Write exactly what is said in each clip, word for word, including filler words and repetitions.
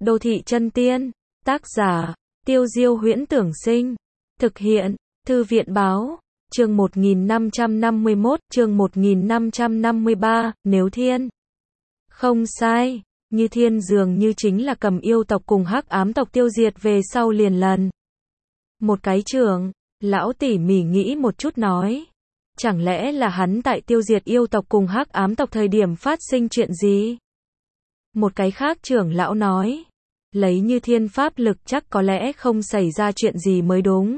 Đô thị chân tiên. Tác giả, Tiêu Diêu Huyễn Tưởng Sinh. Thực hiện, Thư viện Báo. Chương một nghìn năm trăm năm mươi mốt, chương một nghìn năm trăm năm mươi ba, nếu thiên. Không sai, Như Thiên dường như chính là cầm yêu tộc cùng hắc ám tộc tiêu diệt về sau liền lần. Một cái trưởng, lão tỉ mỉ nghĩ một chút nói. Chẳng lẽ là hắn tại tiêu diệt yêu tộc cùng hắc ám tộc thời điểm phát sinh chuyện gì? Một cái khác trưởng lão nói. Lấy Như Thiên pháp lực chắc có lẽ không xảy ra chuyện gì mới đúng.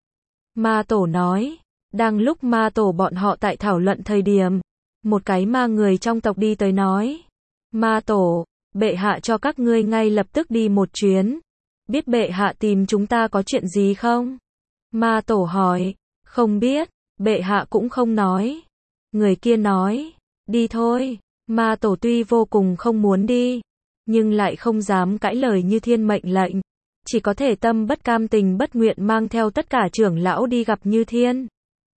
Ma tổ nói. Đang lúc ma tổ bọn họ tại thảo luận thời điểm, một cái ma người trong tộc đi tới nói. Ma tổ, bệ hạ cho các ngươi ngay lập tức đi một chuyến. Biết bệ hạ tìm chúng ta có chuyện gì không? Ma tổ hỏi. Không biết, bệ hạ cũng không nói. Người kia nói. Đi thôi. Ma tổ tuy vô cùng không muốn đi, nhưng lại không dám cãi lời Như Thiên mệnh lệnh. Chỉ có thể tâm bất cam tình bất nguyện mang theo tất cả trưởng lão đi gặp Như Thiên.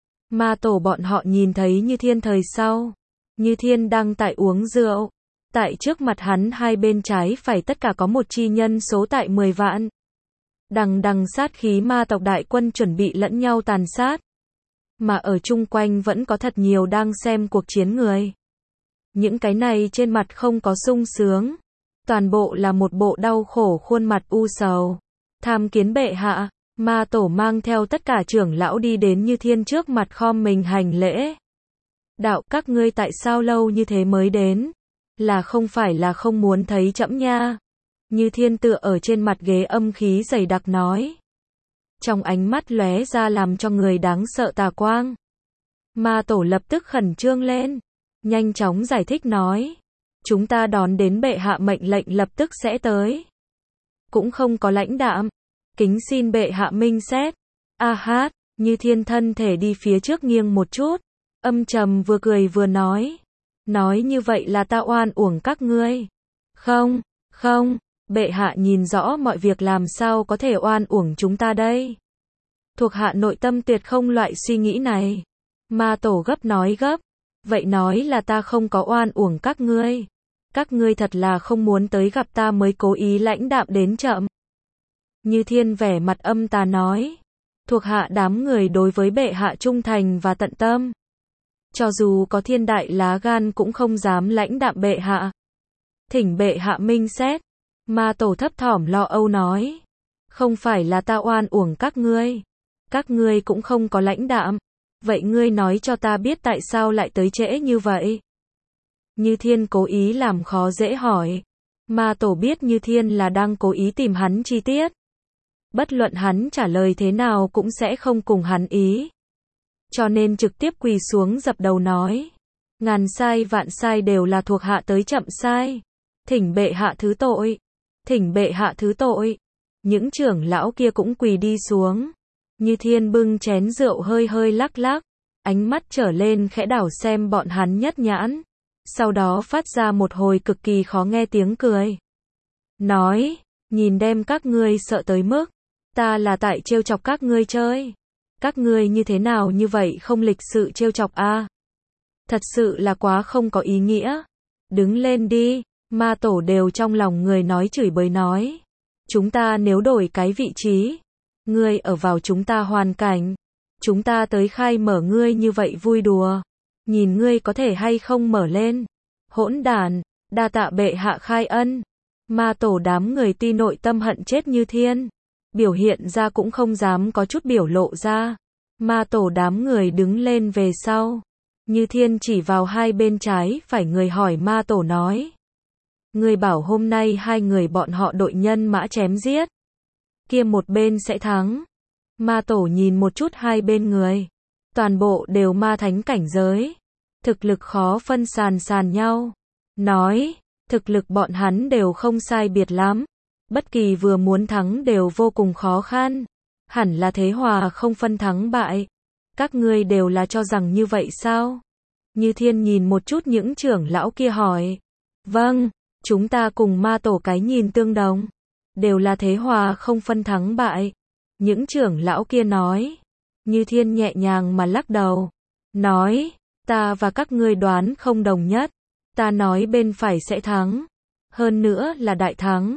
Ma tổ bọn họ nhìn thấy Như Thiên thời sau. Như Thiên đang tại uống rượu. Tại trước mặt hắn hai bên trái phải tất cả có một chi nhân số tại mười vạn. Đằng đằng sát khí ma tộc đại quân chuẩn bị lẫn nhau tàn sát. Mà ở chung quanh vẫn có thật nhiều đang xem cuộc chiến người. Những cái này trên mặt không có sung sướng. Toàn bộ là một bộ đau khổ khuôn mặt u sầu. Tham kiến bệ hạ. Ma tổ mang theo tất cả trưởng lão đi đến Như Thiên trước mặt khom mình hành lễ. Đạo, các ngươi tại sao lâu như thế mới đến? Là không phải là không muốn thấy trẫm nha? Như Thiên tựa ở trên mặt ghế âm khí dày đặc nói. Trong ánh mắt lóe ra làm cho người đáng sợ tà quang. Ma tổ lập tức khẩn trương lên. Nhanh chóng giải thích nói. Chúng ta đón đến bệ hạ mệnh lệnh lập tức sẽ tới. Cũng không có lãnh đạm. Kính xin bệ hạ minh xét. A hát, Như Thiên thân thể đi phía trước nghiêng một chút. Âm trầm vừa cười vừa nói. Nói như vậy là ta oan uổng các ngươi. Không, không, bệ hạ nhìn rõ mọi việc làm sao có thể oan uổng chúng ta đây. Thuộc hạ nội tâm tuyệt không loại suy nghĩ này. Ma tổ gấp nói gấp. Vậy nói là ta không có oan uổng các ngươi. Các ngươi thật là không muốn tới gặp ta mới cố ý lãnh đạm đến chậm. Như Thiên vẻ mặt âm tà nói. Thuộc hạ đám người đối với bệ hạ trung thành và tận tâm. Cho dù có thiên đại lá gan cũng không dám lãnh đạm bệ hạ. Thỉnh bệ hạ minh xét. Ma tổ thấp thỏm lo âu nói. Không phải là ta oan uổng các ngươi. Các ngươi cũng không có lãnh đạm. Vậy ngươi nói cho ta biết tại sao lại tới trễ như vậy? Như Thiên cố ý làm khó dễ hỏi. Ma tổ biết Như Thiên là đang cố ý tìm hắn chi tiết. Bất luận hắn trả lời thế nào cũng sẽ không cùng hắn ý. Cho nên trực tiếp quỳ xuống dập đầu nói. Ngàn sai vạn sai đều là thuộc hạ tới chậm sai. Thỉnh bệ hạ thứ tội. Thỉnh bệ hạ thứ tội. Những trưởng lão kia cũng quỳ đi xuống. Như Thiên bưng chén rượu hơi hơi lắc lắc. Ánh mắt trở lên khẽ đảo xem bọn hắn nhất nhãn. Sau đó phát ra một hồi cực kỳ khó nghe tiếng cười. Nói, nhìn đem các ngươi sợ tới mức. Ta là tại trêu chọc các ngươi chơi. Các ngươi như thế nào như vậy không lịch sự trêu chọc a? À? Thật sự là quá không có ý nghĩa. Đứng lên đi. Ma tổ đều trong lòng người nói chửi bới nói. Chúng ta nếu đổi cái vị trí. Ngươi ở vào chúng ta hoàn cảnh. Chúng ta tới khai mở ngươi như vậy vui đùa. Nhìn ngươi có thể hay không mở lên. Hỗn đản, đa tạ bệ hạ khai ân. Ma tổ đám người ti nội tâm hận chết Như Thiên. Biểu hiện ra cũng không dám có chút biểu lộ ra. Ma tổ đám người đứng lên về sau. Như Thiên chỉ vào hai bên trái phải người hỏi ma tổ nói. Người bảo hôm nay hai người bọn họ đội nhân mã chém giết. Kia một bên sẽ thắng. Ma tổ nhìn một chút hai bên người. Toàn bộ đều ma thánh cảnh giới. Thực lực khó phân sàn sàn nhau. Nói, thực lực bọn hắn đều không sai biệt lắm. Bất kỳ vừa muốn thắng đều vô cùng khó khăn. Hẳn là thế hòa không phân thắng bại. Các ngươi đều là cho rằng như vậy sao? Như Thiên nhìn một chút những trưởng lão kia hỏi. Vâng, chúng ta cùng ma tổ cái nhìn tương đồng. Đều là thế hòa không phân thắng bại. Những trưởng lão kia nói. Như Thiên nhẹ nhàng mà lắc đầu. Nói, ta và các ngươi đoán không đồng nhất. Ta nói bên phải sẽ thắng. Hơn nữa là đại thắng.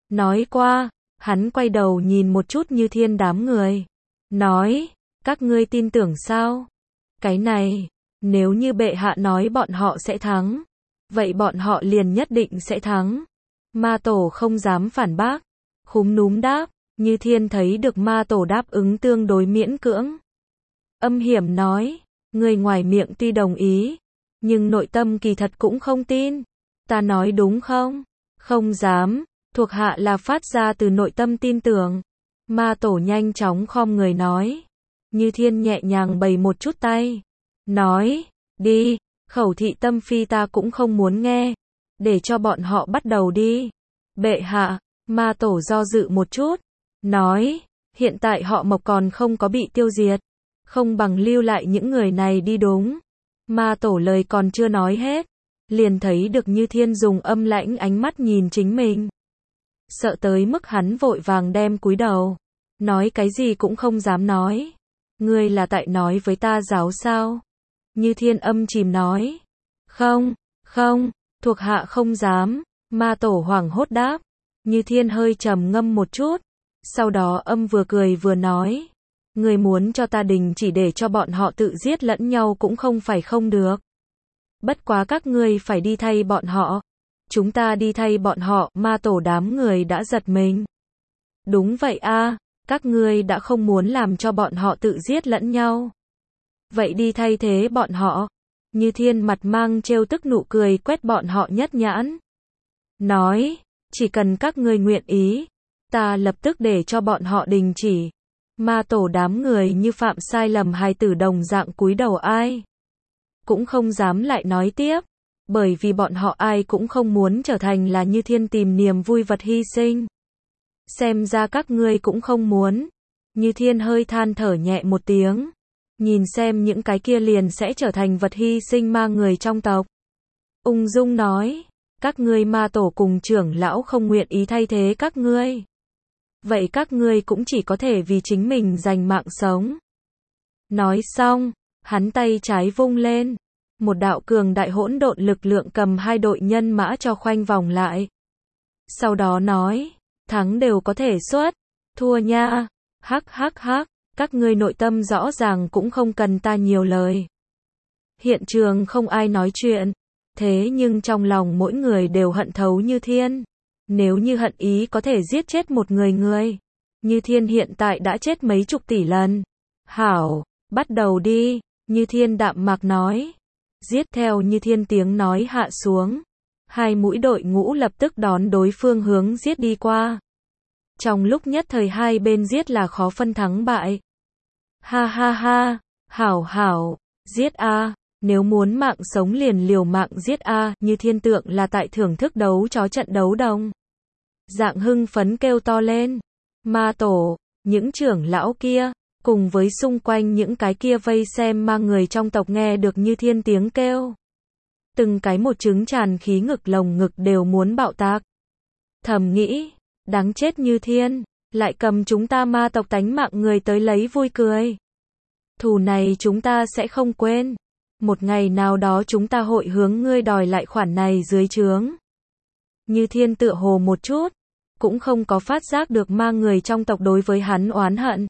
Nói qua, hắn quay đầu nhìn một chút Như Thiên đám người. Nói, các ngươi tin tưởng sao? Cái này, nếu như bệ hạ nói bọn họ sẽ thắng, vậy bọn họ liền nhất định sẽ thắng. Ma tổ không dám phản bác, khúm núm đáp, Như Thiên thấy được ma tổ đáp ứng tương đối miễn cưỡng. Âm hiểm nói, người ngoài miệng tuy đồng ý, nhưng nội tâm kỳ thật cũng không tin. Ta nói đúng không? Không dám, thuộc hạ là phát ra từ nội tâm tin tưởng. Ma tổ nhanh chóng khom người nói. Như Thiên nhẹ nhàng bày một chút tay. Nói, đi, khẩu thị tâm phi ta cũng không muốn nghe. Để cho bọn họ bắt đầu đi. Bệ hạ, ma tổ do dự một chút. Nói, hiện tại họ Mộc còn không có bị tiêu diệt. Không bằng lưu lại những người này đi đúng. Ma tổ lời còn chưa nói hết. Liền thấy được Như Thiên dùng âm lãnh ánh mắt nhìn chính mình. Sợ tới mức hắn vội vàng đem cúi đầu. Nói cái gì cũng không dám nói. Ngươi là tại nói với ta giáo sao? Như Thiên âm chìm nói. Không, không, thuộc hạ không dám. Ma tổ hoảng hốt đáp. Như Thiên hơi trầm ngâm một chút. Sau đó âm vừa cười vừa nói. Ngươi muốn cho ta đình chỉ để cho bọn họ tự giết lẫn nhau cũng không phải không được. Bất quá các ngươi phải đi thay bọn họ. Chúng ta đi thay bọn họ, ma tổ đám người đã giật mình. Đúng vậy a, các ngươi đã không muốn làm cho bọn họ tự giết lẫn nhau. Vậy đi thay thế bọn họ. Như Thiên mặt mang trêu tức nụ cười quét bọn họ nhất nhãn. Nói, chỉ cần các ngươi nguyện ý, ta lập tức để cho bọn họ đình chỉ. Ma tổ đám người như phạm sai lầm hài tử đồng dạng cúi đầu ai cũng không dám lại nói tiếp, bởi vì bọn họ ai cũng không muốn trở thành là Như Thiên tìm niềm vui vật hy sinh. Xem ra các ngươi cũng không muốn. Như Thiên hơi than thở nhẹ một tiếng, nhìn xem những cái kia liền sẽ trở thành vật hy sinh ma người trong tộc. Ung dung nói, các ngươi ma tổ cùng trưởng lão không nguyện ý thay thế các ngươi. Vậy các ngươi cũng chỉ có thể vì chính mình giành mạng sống. Nói xong, hắn tay trái vung lên. Một đạo cường đại hỗn độn lực lượng cầm hai đội nhân mã cho khoanh vòng lại. Sau đó nói, thắng đều có thể xuất, thua nha, hắc hắc hắc, các ngươi nội tâm rõ ràng cũng không cần ta nhiều lời. Hiện trường không ai nói chuyện, thế nhưng trong lòng mỗi người đều hận thấu Như Thiên. Nếu như hận ý có thể giết chết một người người, Như Thiên hiện tại đã chết mấy chục tỷ lần. Hảo, bắt đầu đi, Như Thiên đạm mạc nói. Giết theo Như Thiên tiếng nói hạ xuống. Hai mũi đội ngũ lập tức đón đối phương hướng giết đi qua. Trong lúc nhất thời hai bên giết là khó phân thắng bại. Ha ha ha, hảo hảo, giết a, nếu muốn mạng sống liền liều mạng giết a, Như Thiên tượng là tại thưởng thức đấu chó trận đấu đồng. Dạng hưng phấn kêu to lên. Ma tổ, những trưởng lão kia, cùng với xung quanh những cái kia vây xem ma người trong tộc nghe được Như Thiên tiếng kêu. Từng cái một trứng tràn khí ngực lồng ngực đều muốn bạo tạc. Thầm nghĩ, đáng chết Như Thiên, lại cầm chúng ta ma tộc tánh mạng người tới lấy vui cười. Thù này chúng ta sẽ không quên. Một ngày nào đó chúng ta hội hướng ngươi đòi lại khoản này dưới trướng. Như Thiên tựa hồ một chút, cũng không có phát giác được ma người trong tộc đối với hắn oán hận.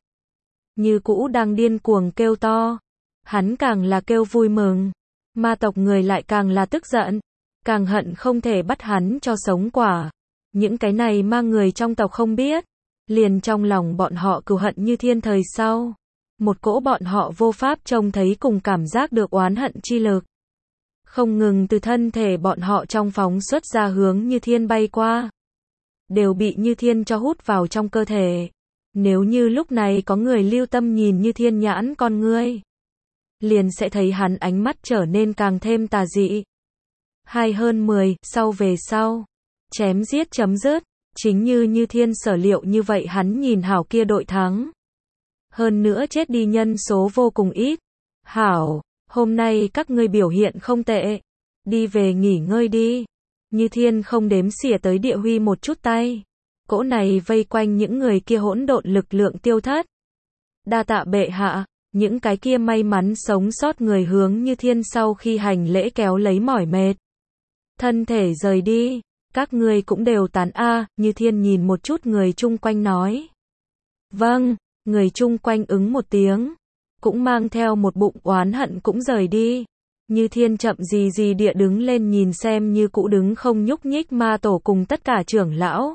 Như cũ đang điên cuồng kêu to. Hắn càng là kêu vui mừng. Ma tộc người lại càng là tức giận. Càng hận không thể bắt hắn cho sống quả. Những cái này ma người trong tộc không biết. Liền trong lòng bọn họ cừu hận Như Thiên thời sau. Một cỗ bọn họ vô pháp trông thấy cùng cảm giác được oán hận chi lực. Không ngừng từ thân thể bọn họ trong phóng xuất ra hướng Như Thiên bay qua. Đều bị Như Thiên cho hút vào trong cơ thể. Nếu như lúc này có người lưu tâm nhìn Như Thiên nhãn con ngươi, liền sẽ thấy hắn ánh mắt trở nên càng thêm tà dị. Hai hơn mười, sau về sau, chém giết chấm dứt, chính như Như Thiên sở liệu như vậy hắn nhìn hảo kia đội thắng. Hơn nữa chết đi nhân số vô cùng ít. Hảo, hôm nay các ngươi biểu hiện không tệ. Đi về nghỉ ngơi đi. Như Thiên không đếm xỉa tới địa huy một chút tay. Cỗ này vây quanh những người kia hỗn độn lực lượng tiêu thất. Đa tạ bệ hạ, những cái kia may mắn sống sót người hướng Như Thiên sau khi hành lễ kéo lấy mỏi mệt. Thân thể rời đi, Các ngươi cũng đều tán a, Như Thiên nhìn một chút người chung quanh nói. Vâng, người chung quanh ứng một tiếng, cũng mang theo một bụng oán hận cũng rời đi. Như Thiên chậm gì gì địa đứng lên nhìn xem như cũ đứng không nhúc nhích ma tổ cùng tất cả trưởng lão.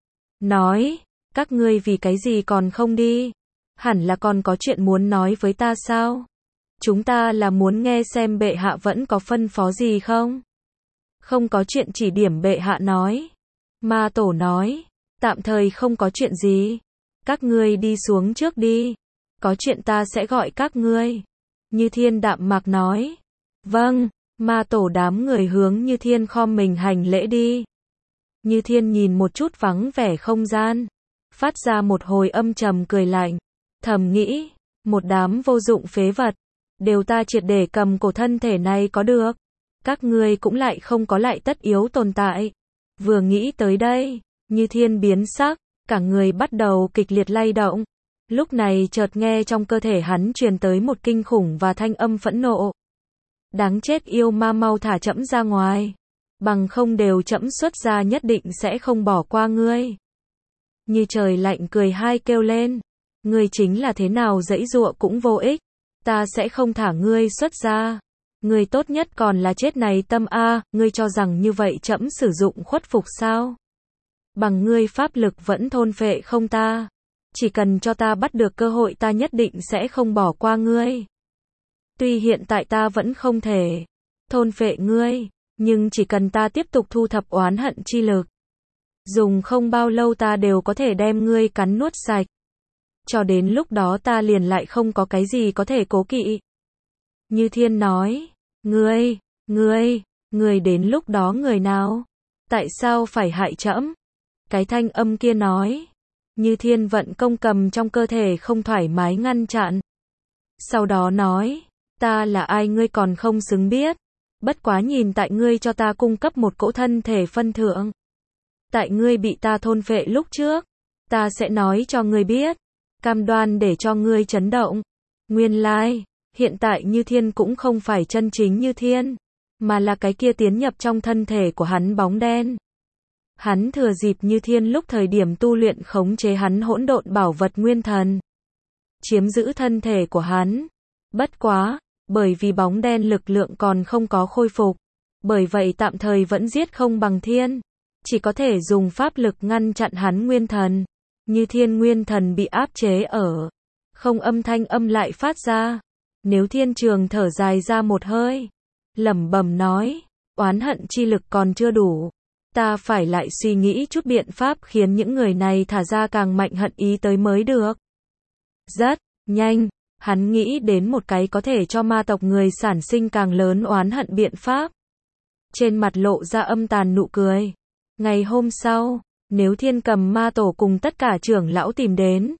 Nói, các ngươi vì cái gì còn không đi? Hẳn là còn có chuyện muốn nói với ta sao? Chúng ta là muốn nghe xem bệ hạ vẫn có phân phó gì không? Không có chuyện chỉ điểm bệ hạ nói. Ma tổ nói, tạm thời không có chuyện gì. Các ngươi đi xuống trước đi. Có chuyện ta sẽ gọi các ngươi. Như Thiên đạm mạc nói. Vâng, ma tổ đám người hướng Như Thiên khom mình hành lễ đi. Như Thiên nhìn một chút vắng vẻ không gian, phát ra một hồi âm trầm cười lạnh, thầm nghĩ, một đám vô dụng phế vật, đều ta triệt để cầm cổ thân thể này có được, các ngươi cũng lại không có lại tất yếu tồn tại. Vừa nghĩ tới đây, Như Thiên biến sắc, cả người bắt đầu kịch liệt lay động. Lúc này chợt nghe trong cơ thể hắn truyền tới một kinh khủng và thanh âm phẫn nộ. Đáng chết yêu ma, mau thả trẫm ra ngoài, bằng không đều trẫm xuất ra nhất định sẽ không bỏ qua ngươi. Như trời lạnh cười hai kêu lên, ngươi chính là thế nào giãy giụa cũng vô ích, ta sẽ không thả ngươi xuất ra. Ngươi tốt nhất còn là chết này tâm a, ngươi cho rằng như vậy trẫm sử dụng khuất phục sao? Bằng ngươi pháp lực vẫn thôn phệ không ta, chỉ cần cho ta bắt được cơ hội ta nhất định sẽ không bỏ qua ngươi. Tuy hiện tại ta vẫn không thể thôn phệ ngươi, nhưng chỉ cần ta tiếp tục thu thập oán hận chi lực, dùng không bao lâu ta đều có thể đem ngươi cắn nuốt sạch. Cho đến lúc đó ta liền lại không có cái gì có thể cố kỵ. Như Thiên nói, ngươi, ngươi, ngươi đến lúc đó người nào? Tại sao phải hại trẫm? Cái thanh âm kia nói. Như Thiên vận công cầm trong cơ thể không thoải mái ngăn chặn. Sau đó nói, ta là ai ngươi còn không xứng biết. Bất quá nhìn tại ngươi cho ta cung cấp một cỗ thân thể phân thượng. Tại ngươi bị ta thôn phệ lúc trước, ta sẽ nói cho ngươi biết. Cam đoan để cho ngươi chấn động. Nguyên lai, hiện tại Như Thiên cũng không phải chân chính Như Thiên, mà là cái kia tiến nhập trong thân thể của hắn bóng đen. Hắn thừa dịp Như Thiên lúc thời điểm tu luyện khống chế hắn hỗn độn bảo vật nguyên thần, chiếm giữ thân thể của hắn. Bất quá, bởi vì bóng đen lực lượng còn không có khôi phục, bởi vậy tạm thời vẫn giết không bằng Thiên, chỉ có thể dùng pháp lực ngăn chặn hắn nguyên thần. Như Thiên nguyên thần bị áp chế ở, không âm thanh âm lại phát ra. Nếu Thiên Trường thở dài ra một hơi, lẩm bẩm nói, oán hận chi lực còn chưa đủ, ta phải lại suy nghĩ chút biện pháp khiến những người này thả ra càng mạnh hận ý tới mới được. Rất nhanh, hắn nghĩ đến một cái có thể cho ma tộc người sản sinh càng lớn oán hận biện pháp. Trên mặt lộ ra âm tàn nụ cười. Ngày hôm sau, Nếu Thiên cầm ma tổ cùng tất cả trưởng lão tìm đến,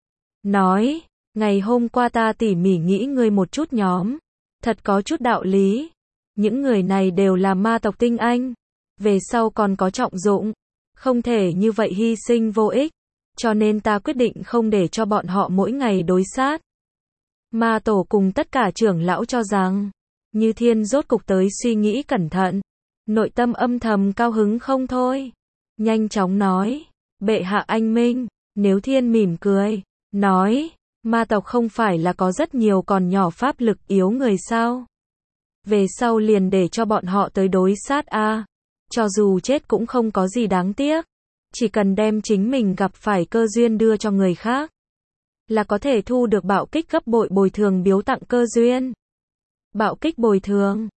nói, ngày hôm qua ta tỉ mỉ nghĩ ngươi một chút nhóm, thật có chút đạo lý. Những người này đều là ma tộc tinh anh, về sau còn có trọng dụng, không thể như vậy hy sinh vô ích, cho nên ta quyết định không để cho bọn họ mỗi ngày đối sát. Ma tổ cùng tất cả trưởng lão cho rằng, Như Thiên rốt cục tới suy nghĩ cẩn thận, nội tâm âm thầm cao hứng không thôi. Nhanh chóng nói, bệ hạ anh minh. Nếu Thiên mỉm cười, nói, ma tộc không phải là có rất nhiều còn nhỏ pháp lực yếu người sao? Về sau liền để cho bọn họ tới đối sát a, cho dù chết cũng không có gì đáng tiếc, chỉ cần đem chính mình gặp phải cơ duyên đưa cho người khác, là có thể thu được bạo kích gấp bội bồi thường biếu tặng cơ duyên. Bạo kích bồi thường,